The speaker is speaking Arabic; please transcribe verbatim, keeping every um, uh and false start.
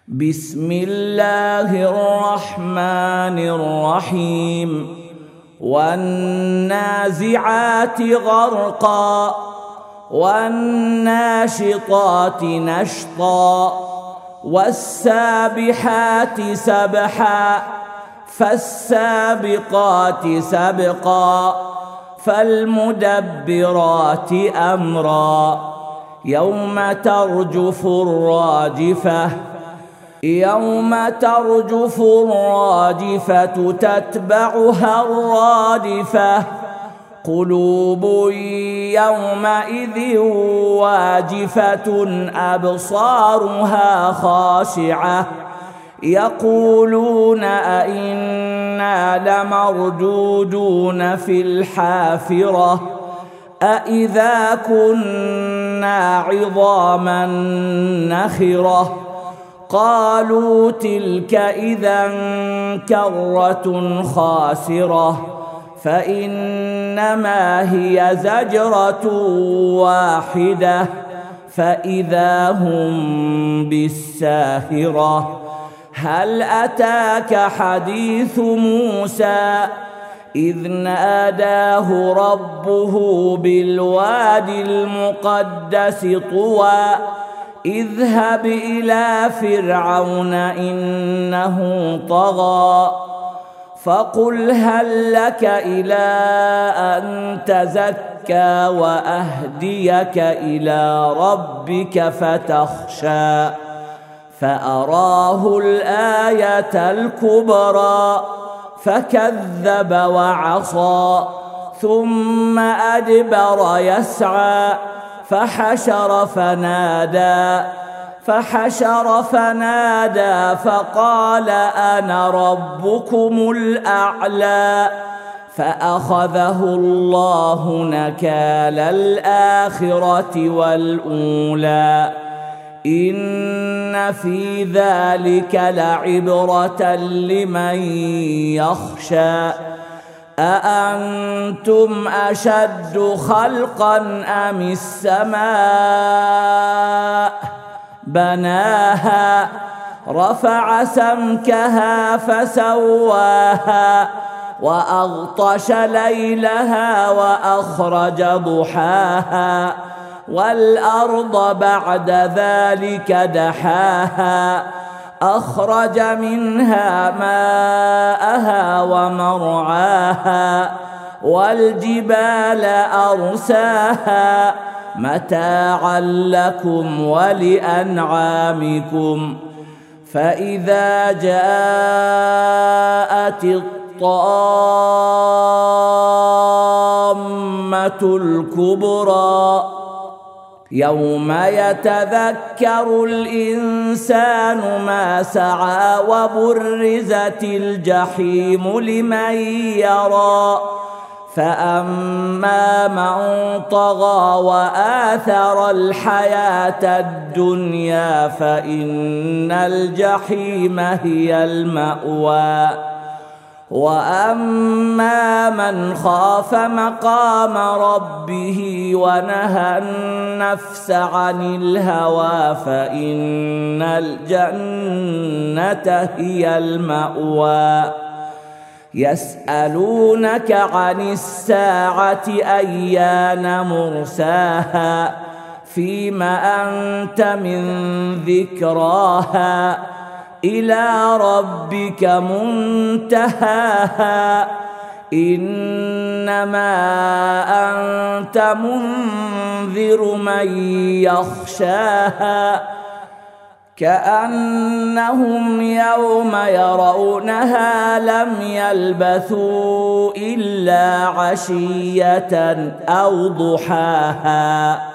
بسم الله الرحمن الرحيم والنازعات غرقا والناشطات نشطا والسابحات سبحا فالسابقات سبقا فالمدبرات أمرا يوم ترجف الراجفة يوم ترجف الراجفة تتبعها الرادفة قلوب يومئذ واجفة أبصارها خاشعة يقولون أئنا لمردودون في الحافرة أئذا كنا عظاما نخرة قالوا تلك إذا كرة خاسرة فإنما هي زجرة واحدة فإذا هم بالساهرة هل أتاك حديث موسى إذ ناداه ربه بالوادي المقدس طوى اذهب إلى فرعون إنه طغى فقل هل لك إلى أن تزكى وأهديك إلى ربك فتخشى فأراه الآية الكبرى فكذب وعصى ثم أدبر يسعى فحشر فنادى فحشر فنادى فقال أنا ربكم الأعلى فأخذه الله نكال الآخرة والأولى إن في ذلك لعبرة لمن يخشى أأنتم أشد خلقا أم السماء بناها رفع سمكها فسواها وأغطش ليلها وأخرج ضحاها والأرض بعد ذلك دحاها أخرج منها ماءها ومرعاها والجبال أرساها متاعا لكم ولأنعامكم فإذا جاءت الطامة الكبرى يوم يتذكر الإنسان ما سعى وبرزت الجحيم لمن يرى فأما من طغى وآثر الحياة الدنيا فإن الجحيم هي المأوى وأما من خاف مقام ربه ونهى النفس عن الهوى فإن الجنة هي المأوى يسألونك عن الساعة أيان مرساها فيم أنت من ذكراها إلى ربك منتهاها إنما أنت منذر من يخشاها كأنهم يوم يرونها لم يلبثوا إلا عشية أو ضحاها.